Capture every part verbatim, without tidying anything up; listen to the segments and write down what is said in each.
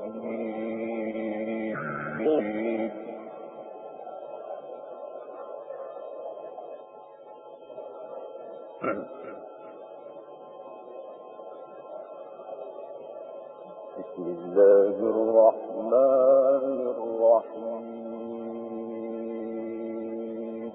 بسم الله الرحمن الرحيم.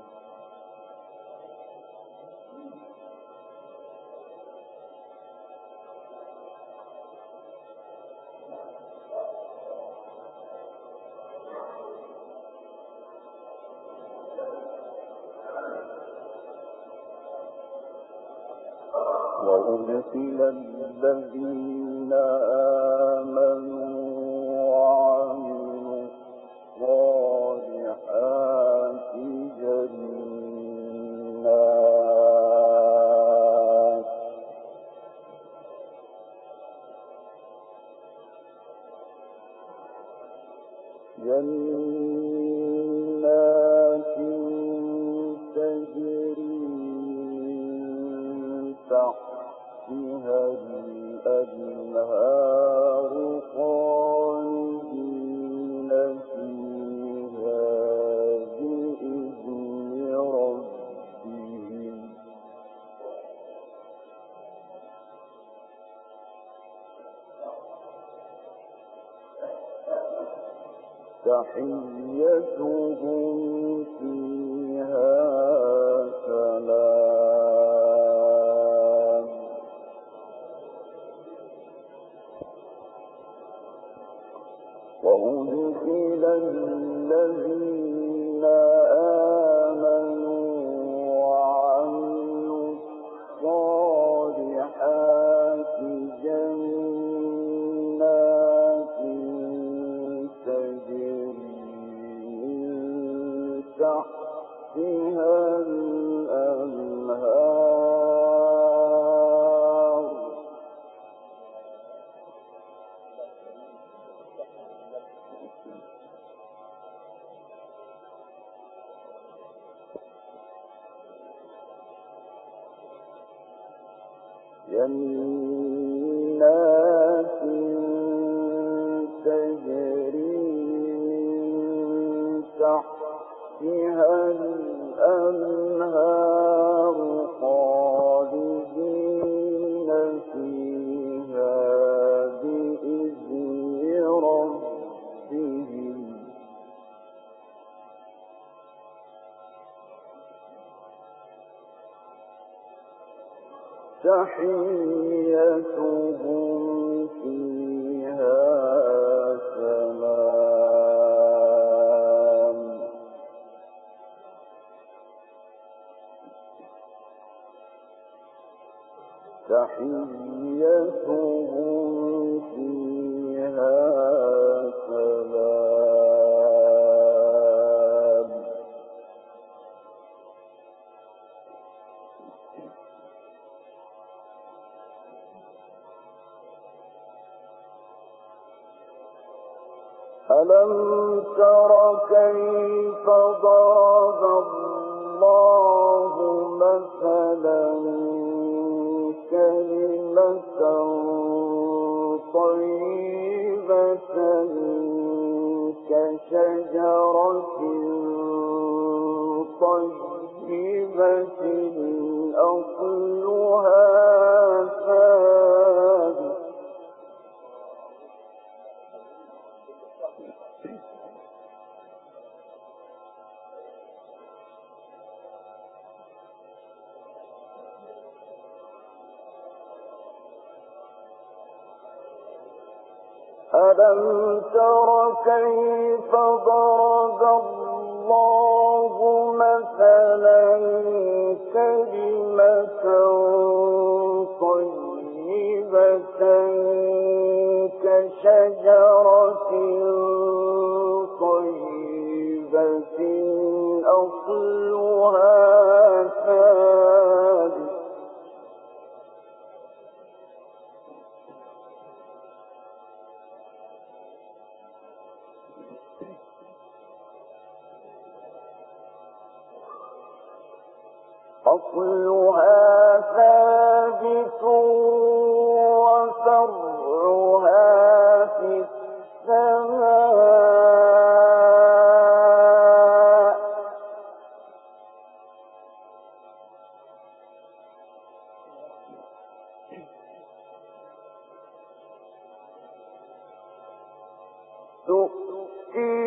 وأدخل الذين آمنوا وعملوا الصالحات جنات جنات تجري تحتها الأنهار خالدين فيها بإذن ربهم تحيتهم فيها سلام. وأدخل الذين آمنوا وعملوا الصالحات جنات تجري من تحتها الأنهار جنات تجري من تحتها الأنهار خالدين فيها بإذن ربهم تحيتهم فيها سلام. تحيتهم فيها سلام. ألم تر كيف ضرب الله مثلا كلمة طيبة كشجرة طيبة أصلها ثابت ألم تر كيف ضرب الله مثلا كلمة طيبة كشجرة طيبة أصلها ثابت أصلها ثابت وفرعها في تؤتي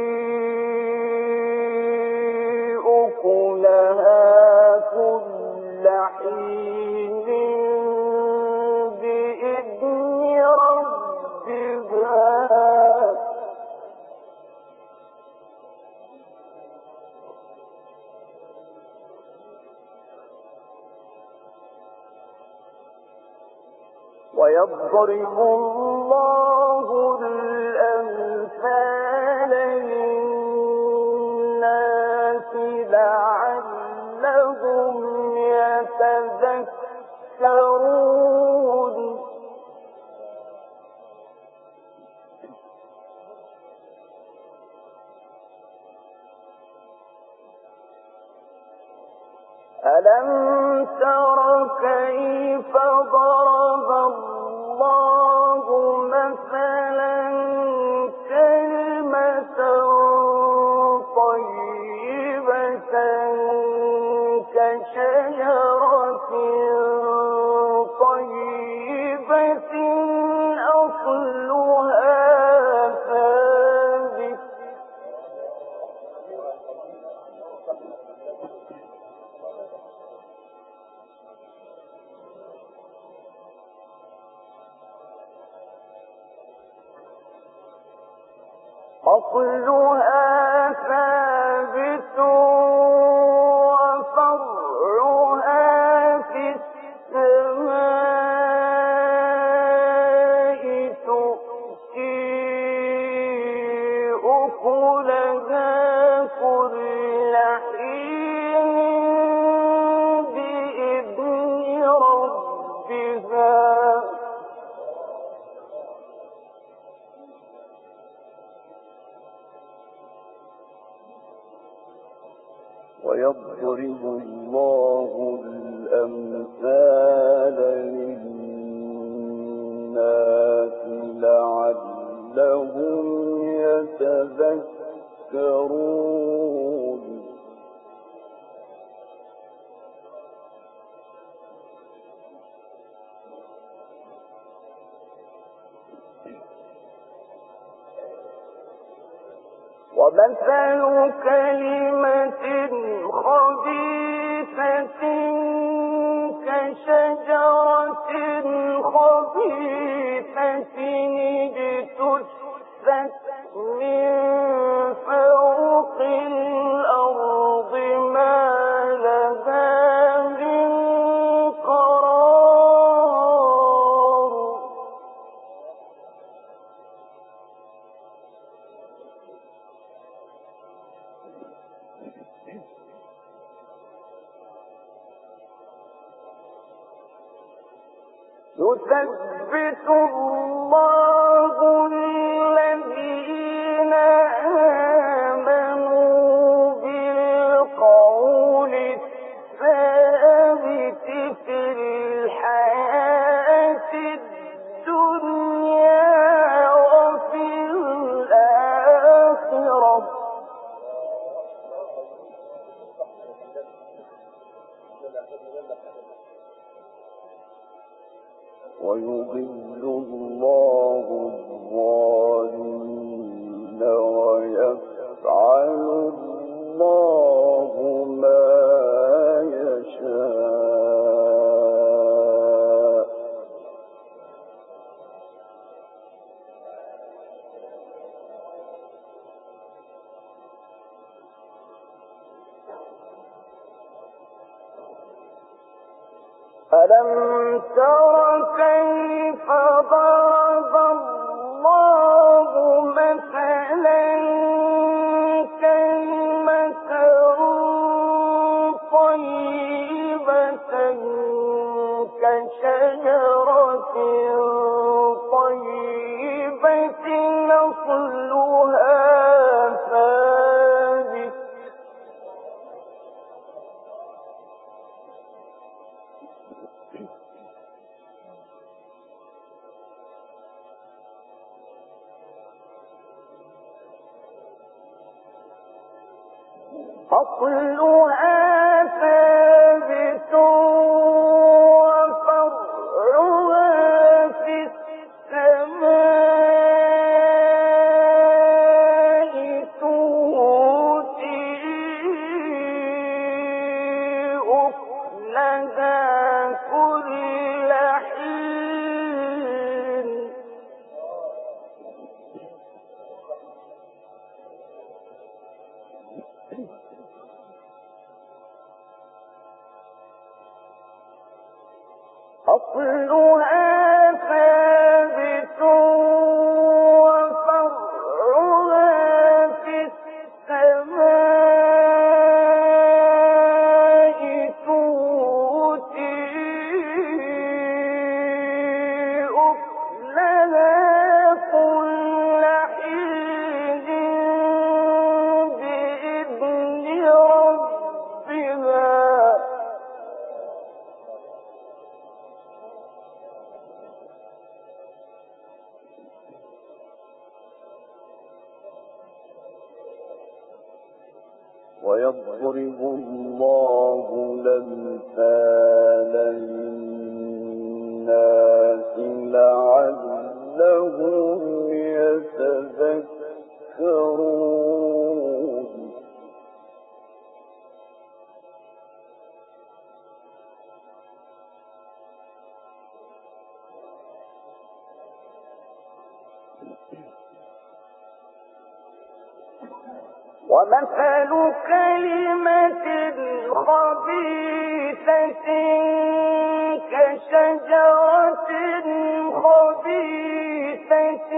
أكلها كل حين بإذن ربها ويضرب الله الأمثال للناس لعلهم يتذكرون ألم تر كيف ضرب الله مثلا كلمة طيبة كشجرة طيبة أصلها ثابت أصلها ثابت وفرعها في السماء تؤتي أكلها كل حين بإذن ربها ويضرب الله الأمثال للناس لعلهم يتذكرون ومثل كلمة خبيثة كشجرة خبيثة اجتثت من فوق الأرض ما لها من قرار يثبت الله الذين آمنوا بالقول الثابت في الحياة الدنيا وفي الآخرة ويضل الله الظالمين ويفعل الله ما يشاء ألم تر كيف ضرب الله مثلا كلمة طيبة كشجرة طيبة أصلها ثابت أصلها ثابت وفرعها في السماء أصلها ثابت وفرعها في السماء تؤتي أكلها كل حين بإذن ربها ويضرب الله الأمثال للناس لعلهم يتذكرون ومثل كلمة خبيثة كشجرة خبيثة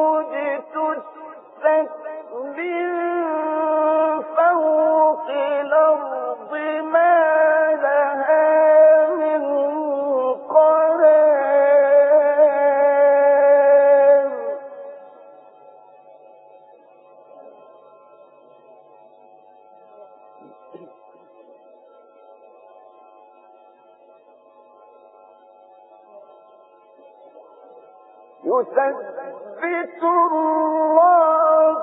اجتثت من فوق الأرض ما لها من قرار يثبت الله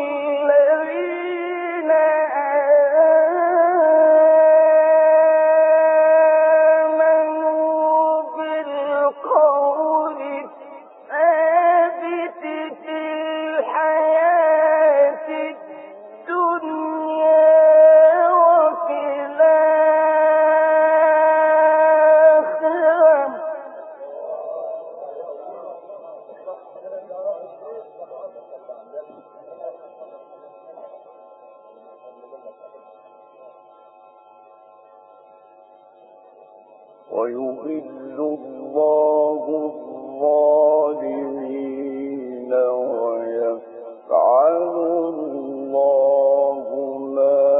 الذين آمنوا بالقول الثابت في الحياة الدنيا وفي الآخرة ويضل الله الظالمين ويفعل الله ما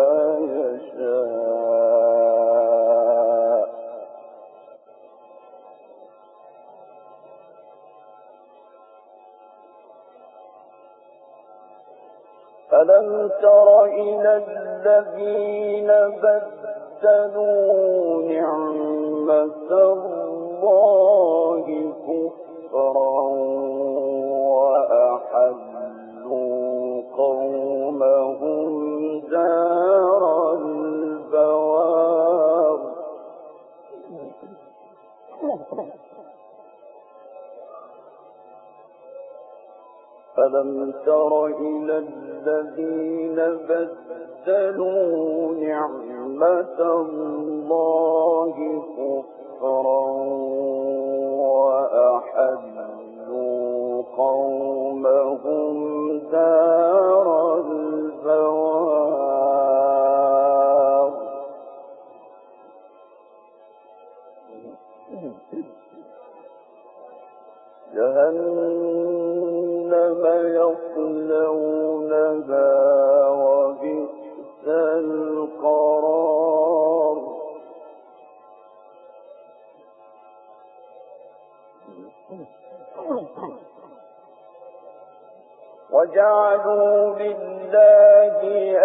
يشاء ألم تر إلى الذين بدلوا نعمة الله كفرا وأحلوا قومهم دار البوار ألم تر إلى الذين بدلوا نعمة الله كفرا وأحلوا قومهم دار البوار جهنم يصلونها وبئس القرار وجعلوا لله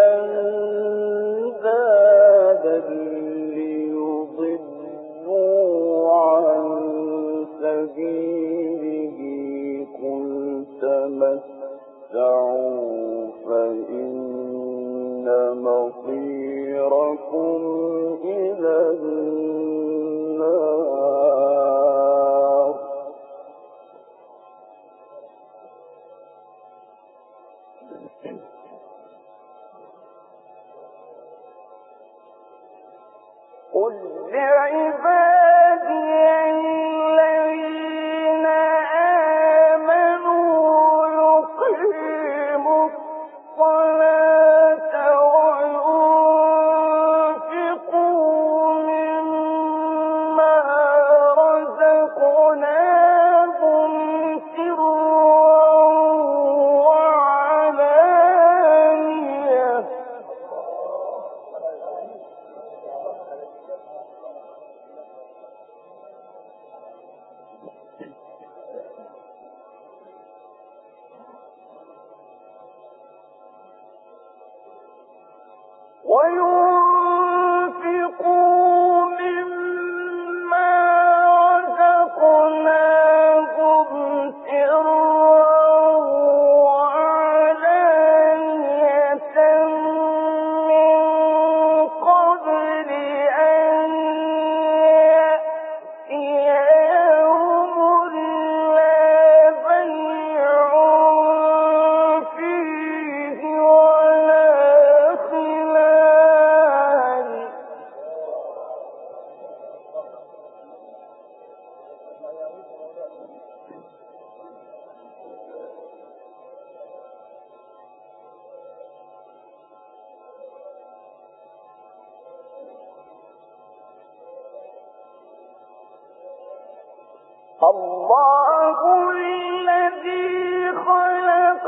أندادا ليضلوا عن سبيله قل تمتعوا فإن مصيركم إلى النار قل لعبادي الذين آمنوا يقيموا الصلاة وينفقوا مما رزقناهم سرا وعلانية من قبل أن يأتي يوم لا بيع فيه ولا خلال. الله الذي خلق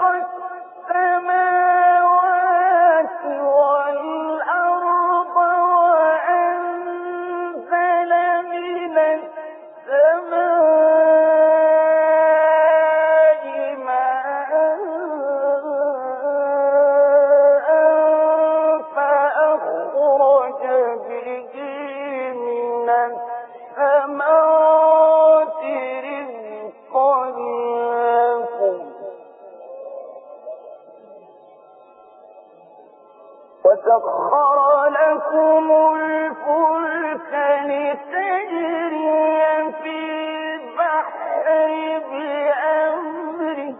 السماوات والأرض وأنزل من السماء ماء فأخرج به من الثمرات رزقا لكم وسخر لكم الفلك لتجري في البحر بأمره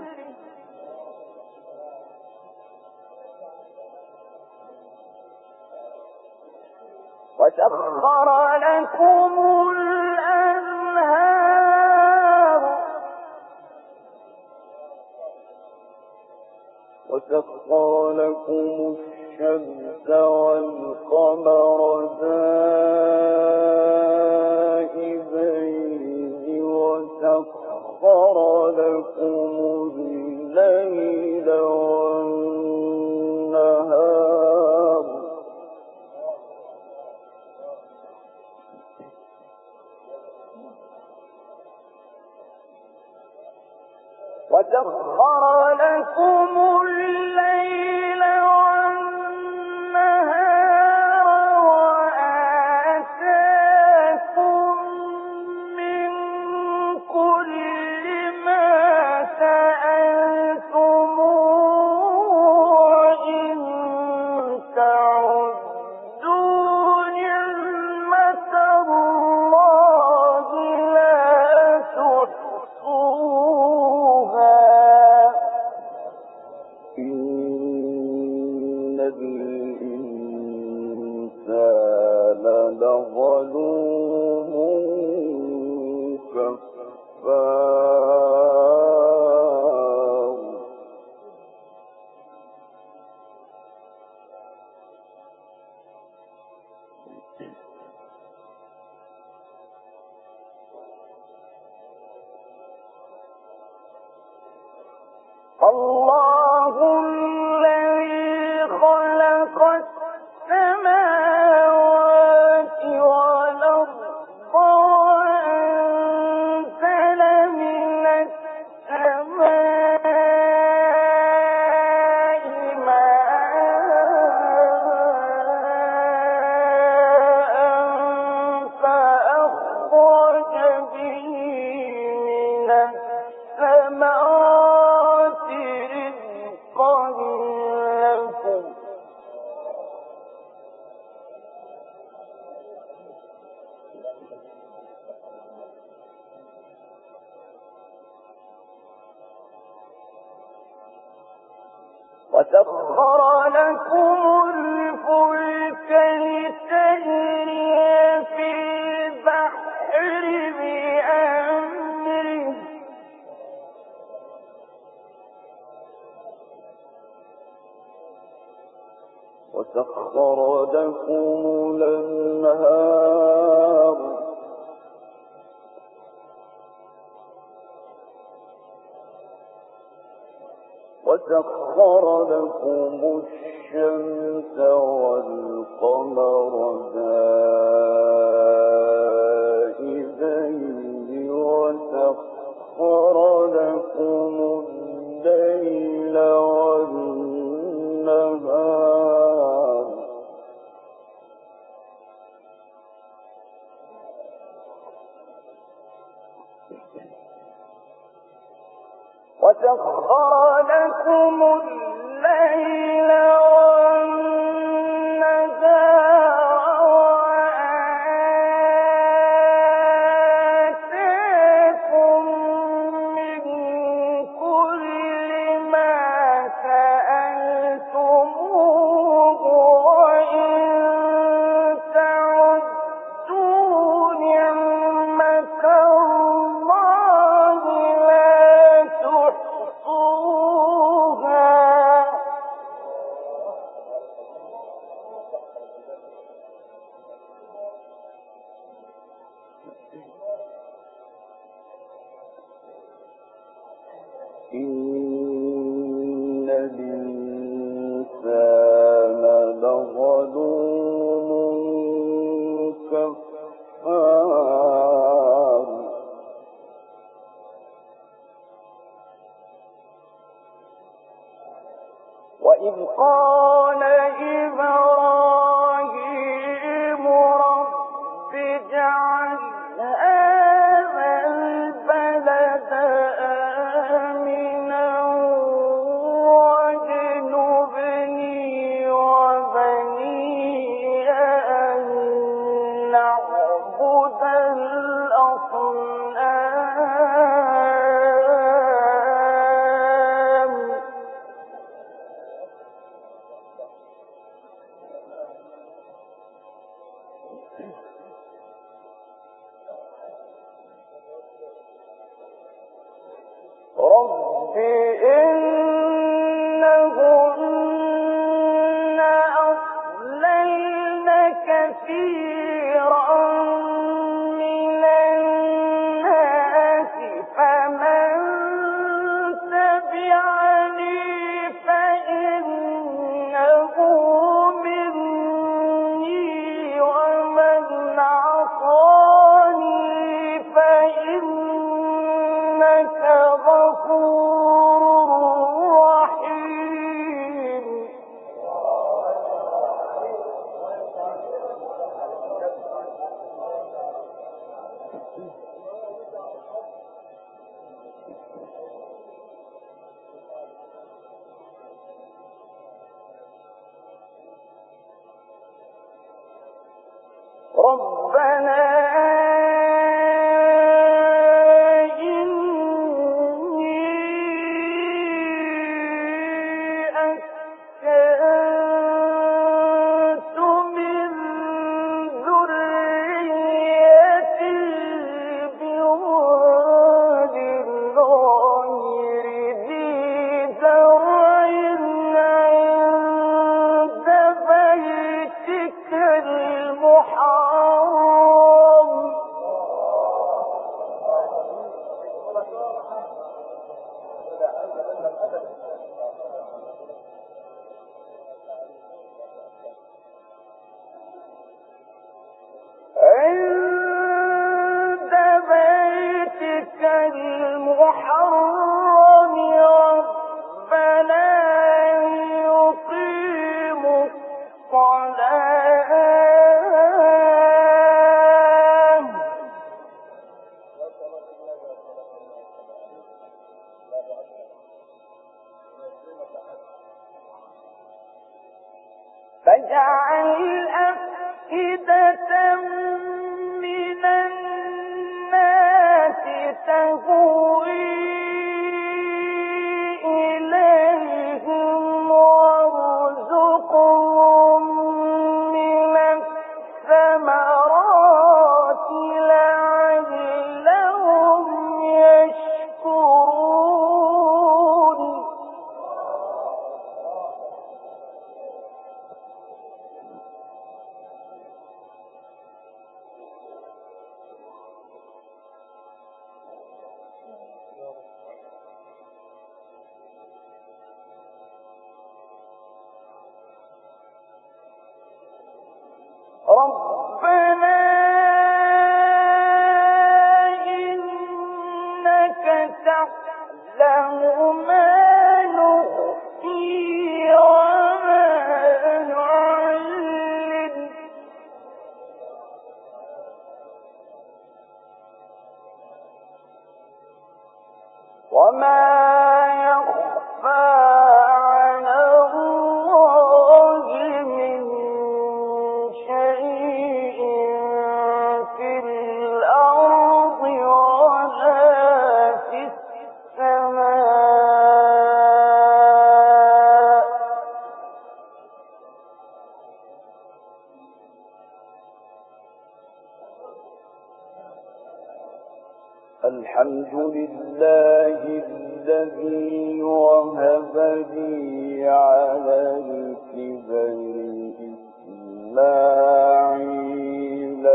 وسخر لكم الأنهار وسخر لكم الشمس والقمر دائبين وسخر لكم الليل والنهار وسخر لكم الليل والنهار وآتاكم من كل ما سألتموه وإن تعدوا نعمة الله لا تحصوها إن الإنسان لظلوم كفار. الله الذي خلق السماوات والأرض وأنزل من السماء ماء فأخرج به من الثمرات رزقا لكم وسخر لكم الفلك لتجري في البحر بأمره وسخر لكم الأنهار وسخر لكم الشمس والقمر دائبين وسخر لكم الليل والنهار وسخر لكم الليل إن الإنسان لظلوم كفار وإذ قال إبراهيم رب اجعل هذا البلد آمنا واجنبني وبني أن نعبد الأصنام رب إنهن أضللن كثيرا من الناس فمن تبعني فإنه مني ومن عصاني فإنك غفور رحيم ربنا إني أسكنت من ذريتي بواد غير ذي زرع عند بيتك المحرم عند بيتك المحرم ربنا يقيموا الصلاة فاجعل أفئدة من الناس تهوي إليهم وارزقهم من الثمرات لعلهم يشكرون ربنا إنك تعلم ما نخفي وما نعلن وما الحمد لله الذي وهب لي على الكبر إسماعيل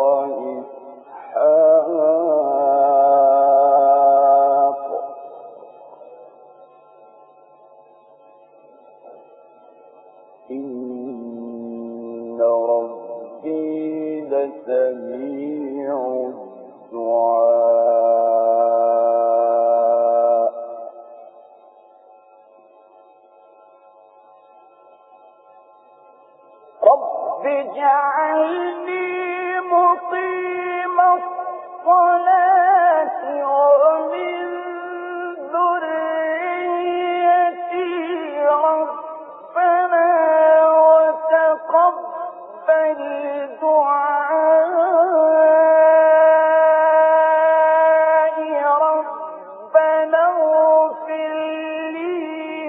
وإسحاق إن ربي لسميع الدعاء رب اجعلني مقيم الصلاة ومن ذريتي ربنا وتقبل دعائي ربنا اغفر لي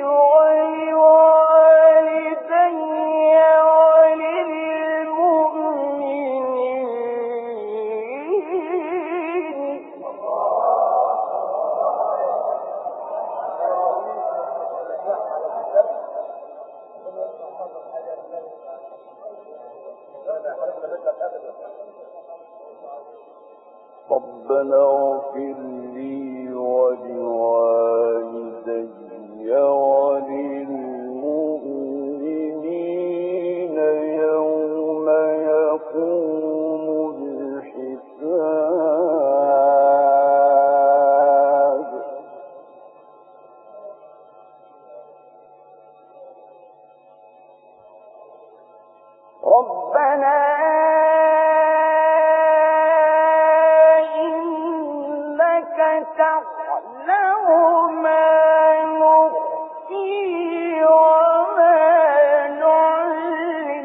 ولوالدي وللمؤمنين ربنا اغفر لي ولوالدي وللمؤمنين يوم يقوم الحساب ربنا تعلم ما نخفي وما نعلن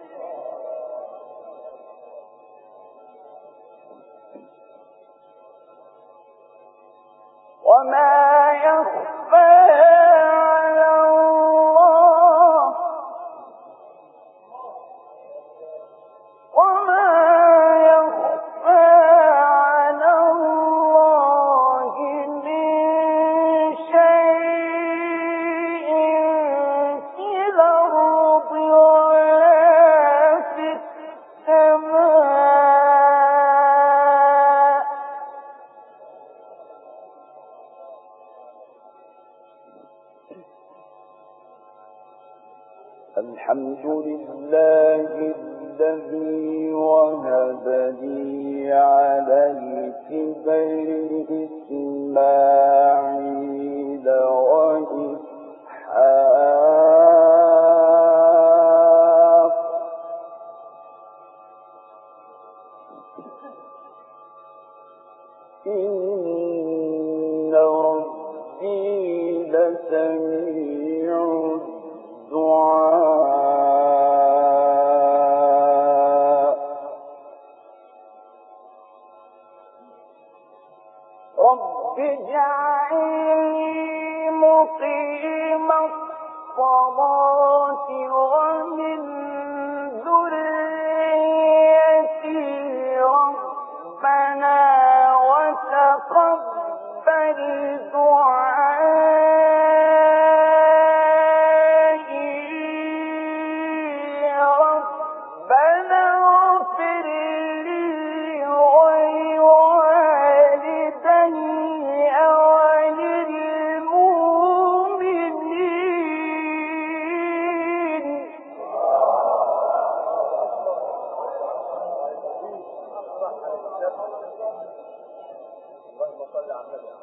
وما يخفى على الله وما يخفى على الله الحمد لله الذي وهب لي على الكبر إسماعيل وإسحاق إن ربي لسميع الدعاء رب اجعلني مقيم الصلاة ومن ذريتي ربنا وتقبل دعائي ربنا اغفر لي ولوالدي وللمؤمنين اللهم صل على النبي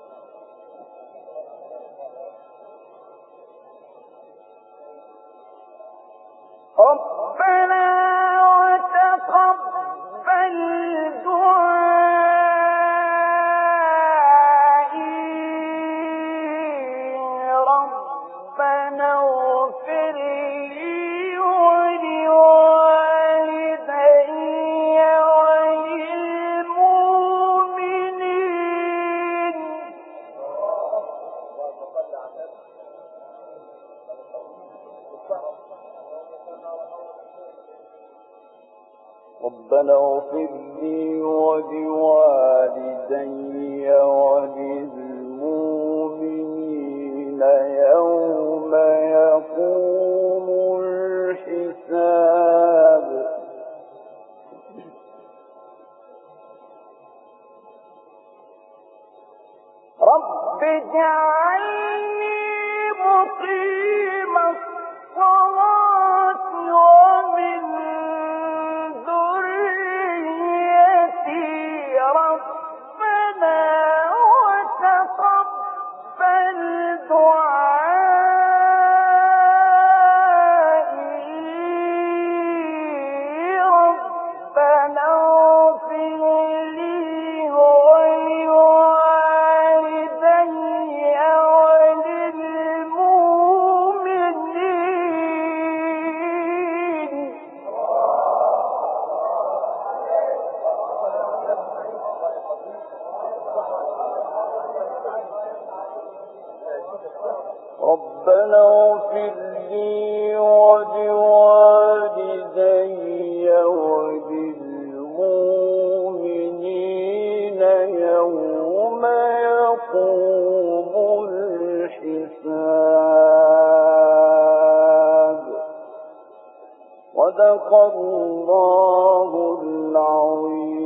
ربنا وتقبل دعائي ربنا اغفر لي ولوالدي وللمؤمنين ربنا اغفر لي ولوالدي وللمؤمنين يوم يقوم الحساب رب اجعلني مقيم الصلاة ومن ذريتي ربنا وتقبل دعائي ربنا اغفر لي ربنا اغفر لي ولوالدي وللمؤمنين يوم يقوم الحساب صدق الله العظيم.